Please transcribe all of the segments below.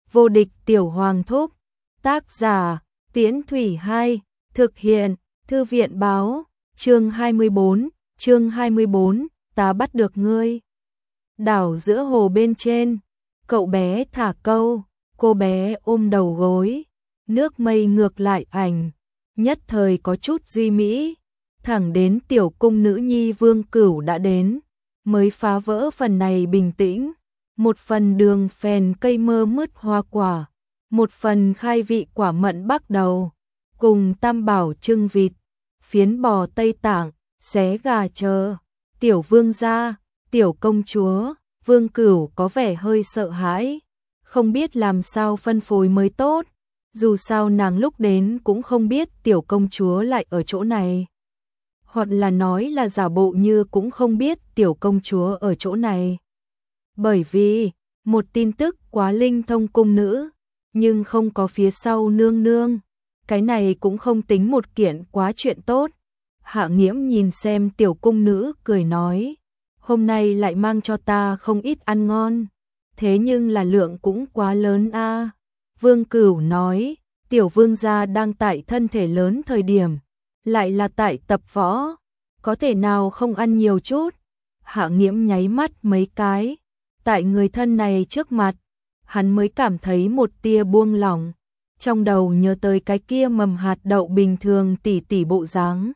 Vô địch tiểu hoàng thúc. Tác giả, Tiễn Thủy 2, thực hiện, Thư viện báo, chương 24, ta bắt được ngươi. Đảo giữa hồ bên trên, cậu bé thả câu, cô bé ôm đầu gối, nước mây ngược lại ảnh, nhất thời có chút duy mỹ, thẳng đến tiểu cung nữ nhi Vương Cửu đã đến, mới phá vỡ phần này bình tĩnh. Một phần đường phèn cây mơ mứt hoa quả, một phần khai vị quả mận bắt đầu, cùng tam bảo trưng vịt, phiến bò Tây Tạng, xé gà chờ. Tiểu vương gia, tiểu công chúa, Vương Cửu có vẻ hơi sợ hãi, không biết làm sao phân phối mới tốt, dù sao nàng lúc đến cũng không biết tiểu công chúa lại ở chỗ này. Hoặc là nói là giả bộ như cũng không biết tiểu công chúa ở chỗ này. Bởi vì, một tin tức quá linh thông cung nữ, nhưng không có phía sau nương nương. Cái này cũng không tính một kiện quá chuyện tốt. Hạ Nghiễm nhìn xem tiểu cung nữ cười nói, hôm nay lại mang cho ta không ít ăn ngon, thế nhưng là lượng cũng quá lớn a. Vương Cửu nói, tiểu vương gia đang tại thân thể lớn thời điểm, lại là tại tập võ, có thể nào không ăn nhiều chút. Hạ Nghiễm nháy mắt mấy cái, tại người thân này trước mặt, hắn mới cảm thấy một tia buông lỏng, trong đầu nhớ tới cái kia mầm hạt đậu bình thường tỉ tỉ bộ dáng.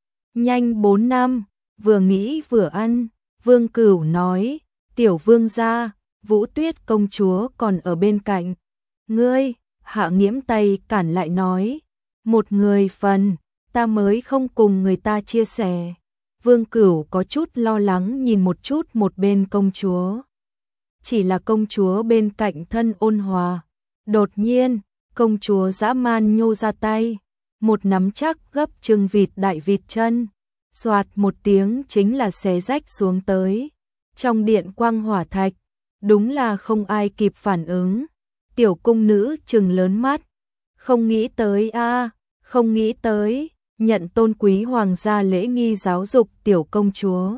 Nhanh 4 năm, vừa nghĩ vừa ăn, Vương Cửu nói, tiểu vương gia, Vũ Tuyết công chúa còn ở bên cạnh. Ngươi, Hạ Nghiễm tay cản lại nói, một người phần, ta mới không cùng người ta chia sẻ. Vương Cửu có chút lo lắng nhìn một chút một bên công chúa. Chỉ là công chúa bên cạnh thân ôn hòa. Đột nhiên, công chúa dã man nhô ra tay, một nắm chắc gấp trưng vịt đại vịt chân, xoạt một tiếng chính là xé rách xuống tới. Trong điện quang hỏa thạch, đúng là không ai kịp phản ứng. Tiểu cung nữ trừng lớn mắt, không nghĩ tới a, không nghĩ tới, nhận tôn quý hoàng gia lễ nghi giáo dục tiểu công chúa.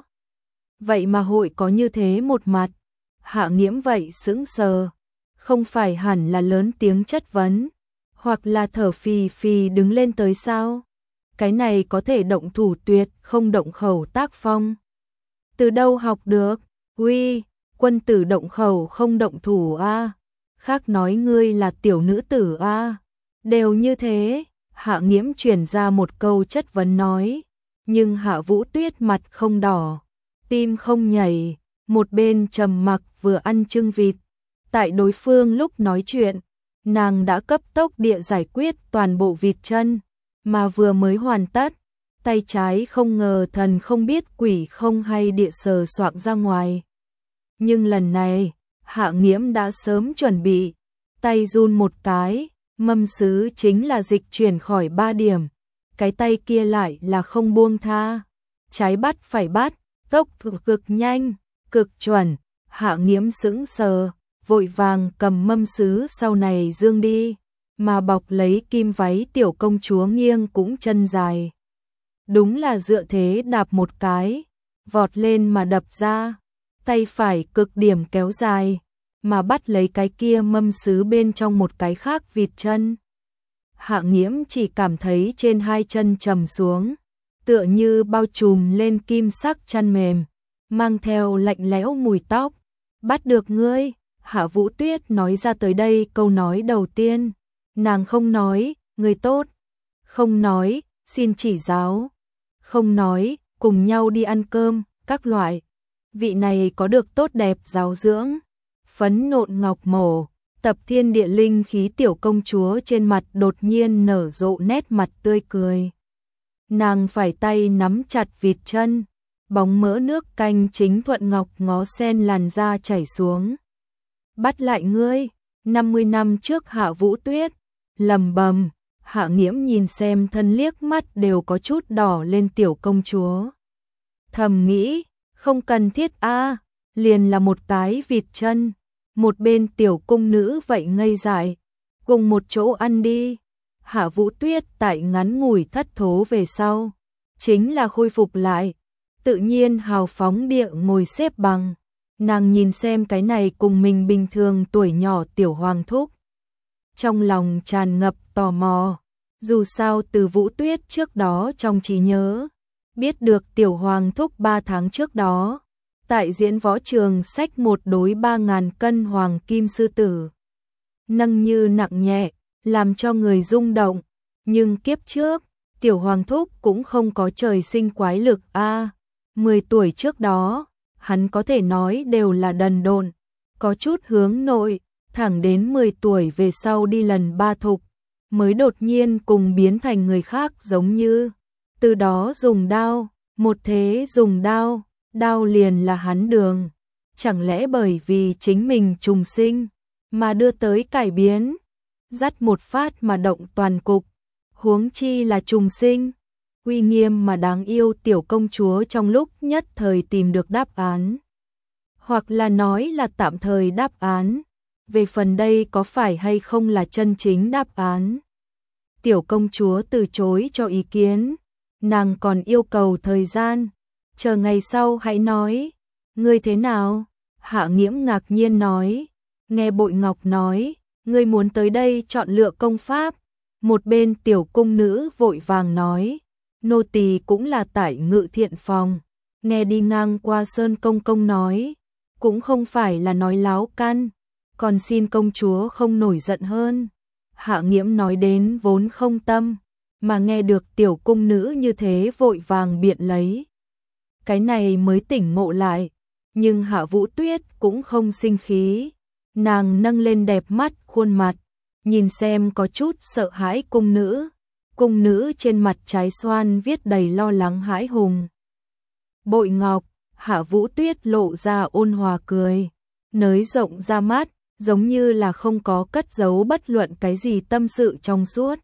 Vậy mà hội có như thế một mặt. Hạ Nghiễm vậy sững sờ, không phải hẳn là lớn tiếng chất vấn, hoặc là thở phì phì đứng lên tới sao? Cái này có thể động thủ tuyệt, không động khẩu tác phong. Từ đâu học được? Uy, quân tử động khẩu không động thủ a. Khác nói ngươi là tiểu nữ tử a. Đều như thế, Hạ Nghiễm truyền ra một câu chất vấn nói, nhưng Hạ Vũ Tuyết mặt không đỏ, tim không nhảy, một bên trầm mặc vừa ăn trưng vịt. Tại đối phương lúc nói chuyện, nàng đã cấp tốc địa giải quyết toàn bộ vịt chân, mà vừa mới hoàn tất, tay trái không ngờ thần không biết quỷ không hay địa sờ soạng ra ngoài. Nhưng lần này, Hạ Nghiễm đã sớm chuẩn bị, tay run một cái, mâm sứ chính là dịch chuyển khỏi 3 điểm, cái tay kia lại là không buông tha, trái bắt phải bắt, tốc cực nhanh, cực chuẩn. Hạ Nghiễm sững sờ, vội vàng cầm mâm sứ sau này dương đi, mà bọc lấy kim váy tiểu công chúa nghiêng cũng chân dài. Đúng là dựa thế đạp một cái, vọt lên mà đập ra, tay phải cực điểm kéo dài, mà bắt lấy cái kia mâm sứ bên trong một cái khác vịt chân. Hạ Nghiễm chỉ cảm thấy trên hai chân trầm xuống, tựa như bao trùm lên kim sắc chăn mềm, mang theo lạnh lẽo mùi tóc. Bắt được ngươi, Hạ Vũ Tuyết nói ra tới đây câu nói đầu tiên. Nàng không nói, người tốt. Không nói, xin chỉ giáo. Không nói, cùng nhau đi ăn cơm, các loại. Vị này có được tốt đẹp giáo dưỡng. Phấn nộn ngọc mổ, tập thiên địa linh khí tiểu công chúa trên mặt đột nhiên nở rộ nét mặt tươi cười. Nàng phải tay nắm chặt vịt chân, bóng mỡ nước canh chính thuận ngọc ngó sen làn da chảy xuống. Bắt lại ngươi, 50 năm trước Hạ Vũ Tuyết, lầm bầm. Hạ Nghiễm nhìn xem thân liếc mắt đều có chút đỏ lên tiểu công chúa. Thầm nghĩ, không cần thiết a, liền là một cái vịt chân. Một bên tiểu cung nữ vậy ngây dại, cùng một chỗ ăn đi. Hạ Vũ Tuyết tại ngắn ngủi thất thố về sau, chính là khôi phục lại, tự nhiên hào phóng địa ngồi xếp bằng. Nàng nhìn xem cái này cùng mình bình thường tuổi nhỏ tiểu hoàng thúc, trong lòng tràn ngập tò mò. Dù sao từ Vũ Tuyết trước đó trong trí nhớ, biết được tiểu hoàng thúc 3 tháng trước đó, tại diễn võ trường xách một đối 3.000 cân hoàng kim sư tử. Nâng như nặng nhẹ, làm cho người rung động. Nhưng kiếp trước, tiểu hoàng thúc cũng không có trời sinh quái lực a. 10 tuổi trước đó, hắn có thể nói đều là đần độn, có chút hướng nội, thẳng đến 10 tuổi về sau đi lần 3 thục, mới đột nhiên cùng biến thành người khác giống như. Từ đó dùng đao, một thế dùng đao, đao liền là hắn đường. Chẳng lẽ bởi vì chính mình trùng sinh, mà đưa tới cải biến, dắt một phát mà động toàn cục, huống chi là trùng sinh. Uy nghiêm mà đáng yêu tiểu công chúa trong lúc nhất thời tìm được đáp án. Hoặc là nói là tạm thời đáp án. Về phần đây có phải hay không là chân chính đáp án. Tiểu công chúa từ chối cho ý kiến. Nàng còn yêu cầu thời gian. Chờ ngày sau hãy nói. Ngươi thế nào? Hạ Nghiễm ngạc nhiên nói. Nghe Bội Ngọc nói, ngươi muốn tới đây chọn lựa công pháp. Một bên tiểu cung nữ vội vàng nói. Nô tỳ cũng là tại Ngự Thiện phòng, nghe đi ngang qua Sơn công công nói, cũng không phải là nói láo căn, còn xin công chúa không nổi giận hơn. Hạ Nghiễm nói đến vốn không tâm, mà nghe được tiểu cung nữ như thế vội vàng biện lấy. Cái này mới tỉnh ngộ lại, nhưng Hạ Vũ Tuyết cũng không sinh khí, nàng nâng lên đẹp mắt khuôn mặt, nhìn xem có chút sợ hãi cung nữ. Cung nữ trên mặt trái xoan viết đầy lo lắng hãi hùng. Bội Ngọc, Hạ Vũ Tuyết lộ ra ôn hòa cười, nới rộng ra mắt, giống như là không có cất giấu bất luận cái gì tâm sự trong suốt.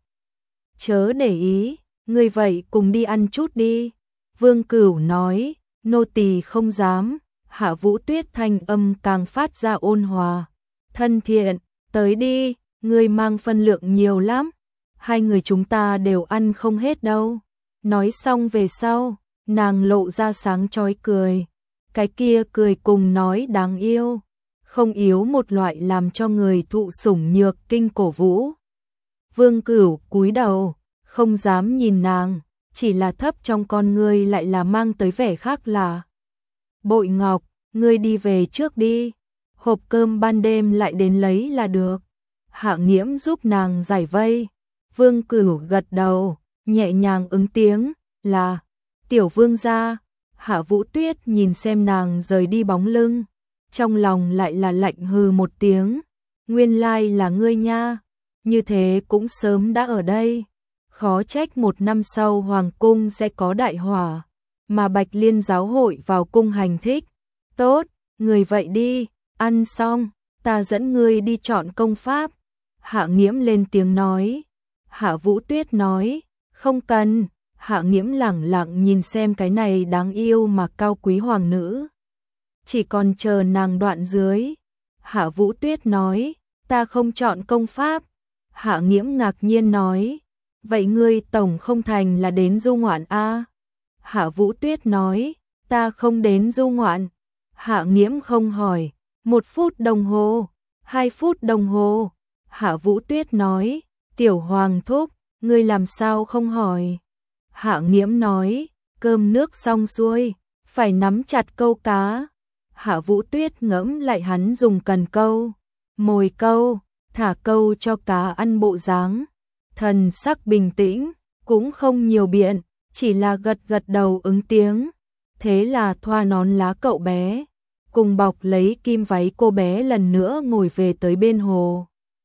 Chớ để ý, người vậy cùng đi ăn chút đi. Vương Cửu nói, nô tỳ không dám. Hạ Vũ Tuyết thanh âm càng phát ra ôn hòa. Thân thiện, tới đi, người mang phân lượng nhiều lắm. Hai người chúng ta đều ăn không hết đâu. Nói xong về sau, nàng lộ ra sáng chói cười. Cái kia cười cùng nói đáng yêu, không yếu một loại làm cho người thụ sủng nhược kinh cổ vũ. Vương Cửu cúi đầu, không dám nhìn nàng, chỉ là thấp trong con ngươi lại là mang tới vẻ khác lạ. Bội Ngọc, ngươi đi về trước đi, hộp cơm ban đêm lại đến lấy là được. Hạ Nghiễm giúp nàng giải vây. Vương Cửu gật đầu, nhẹ nhàng ứng tiếng, là tiểu vương gia. Hạ Vũ Tuyết nhìn xem nàng rời đi bóng lưng, trong lòng lại là lạnh hừ một tiếng, nguyên lai là ngươi nha, như thế cũng sớm đã ở đây, khó trách 1 năm sau Hoàng cung sẽ có đại hỏa, mà Bạch Liên giáo hội vào cung hành thích. Tốt, người vậy đi, ăn xong, ta dẫn ngươi đi chọn công pháp. Hạ Nghiễm lên tiếng nói. Hạ Vũ Tuyết nói, không cần. Hạ Nghiễm lẳng lặng nhìn xem cái này đáng yêu mà cao quý hoàng nữ. Chỉ còn chờ nàng đoạn dưới. Hạ Vũ Tuyết nói, ta không chọn công pháp. Hạ Nghiễm ngạc nhiên nói, vậy ngươi tổng không thành là đến du ngoạn a? Hạ Vũ Tuyết nói, ta không đến du ngoạn. Hạ Nghiễm không hỏi, 1 phút đồng hồ, 2 phút đồng hồ. Hạ Vũ Tuyết nói, tiểu hoàng thúc, ngươi làm sao không hỏi? Hạ Nghiễm nói, cơm nước xong xuôi, phải nắm chặt câu cá. Hạ Vũ Tuyết ngẫm lại hắn dùng cần câu, mồi câu, thả câu cho cá ăn bộ dáng. Thần sắc bình tĩnh, cũng không nhiều biện, chỉ là gật gật đầu ứng tiếng. Thế là thoa nón lá cậu bé, cùng bọc lấy kim váy cô bé lần nữa ngồi về tới bên hồ.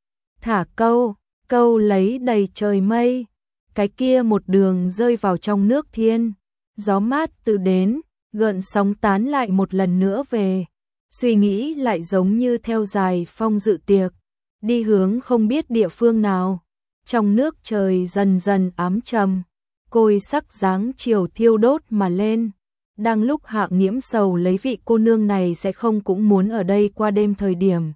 Thả câu, câu lấy đầy trời mây, cái kia một đường rơi vào trong nước thiên, gió mát tự đến, gợn sóng tán lại một lần nữa về, suy nghĩ lại giống như theo dài phong dự tiệc, đi hướng không biết địa phương nào, trong nước trời dần dần ám trầm, côi sắc dáng chiều thiêu đốt mà lên. Đang lúc Hạ Nghiễm sầu lấy vị cô nương này sẽ không cũng muốn ở đây qua đêm thời điểm.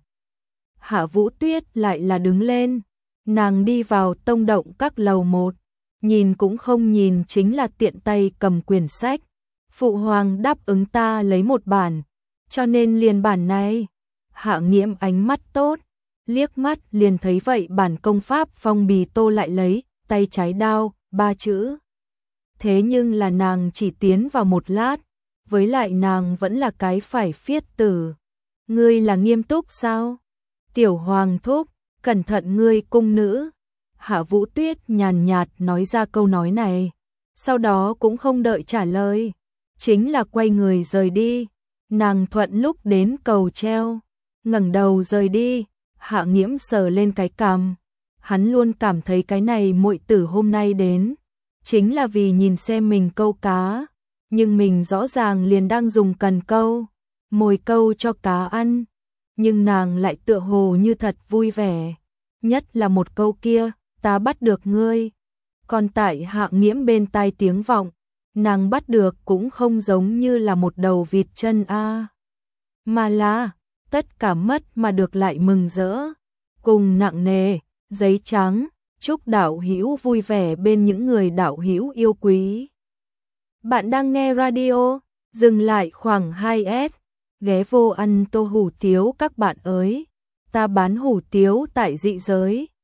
Hạ Vũ Tuyết lại là đứng lên, nàng đi vào tông động các lầu 1, nhìn cũng không nhìn chính là tiện tay cầm quyển sách. Phụ hoàng đáp ứng ta lấy một bản, cho nên liền bản này. Hạ Nghiễm ánh mắt tốt, liếc mắt liền thấy vậy bản công pháp phong bì tô lại lấy, tay trái đao, 3 chữ. Thế nhưng là nàng chỉ tiến vào một lát, với lại nàng vẫn là cái phải phiết tử. Ngươi là nghiêm túc sao? Tiểu hoàng thúc, cẩn thận ngươi cung nữ. Hạ Vũ Tuyết nhàn nhạt nói ra câu nói này, sau đó cũng không đợi trả lời, chính là quay người rời đi. Nàng thuận lúc đến cầu treo, ngẩng đầu rời đi, Hạ Nghiễm sờ lên cái cằm, hắn luôn cảm thấy cái này muội tử hôm nay đến, chính là vì nhìn xem mình câu cá, nhưng mình rõ ràng liền đang dùng cần câu, mồi câu cho cá ăn, nhưng nàng lại tựa hồ như thật vui vẻ, nhất là một câu kia, ta bắt được ngươi. Còn tại Hạ Nghiễm bên tai tiếng vọng, nàng bắt được cũng không giống như là một đầu vịt chân a, mà là tất cả mất mà được lại mừng rỡ, cùng nặng nề, giấy trắng, chúc đạo hữu vui vẻ bên những người đạo hữu yêu quý. Bạn đang nghe radio, dừng lại khoảng 2S, ghé vô ăn tô hủ tiếu các bạn ơi, ta bán hủ tiếu tại dị giới.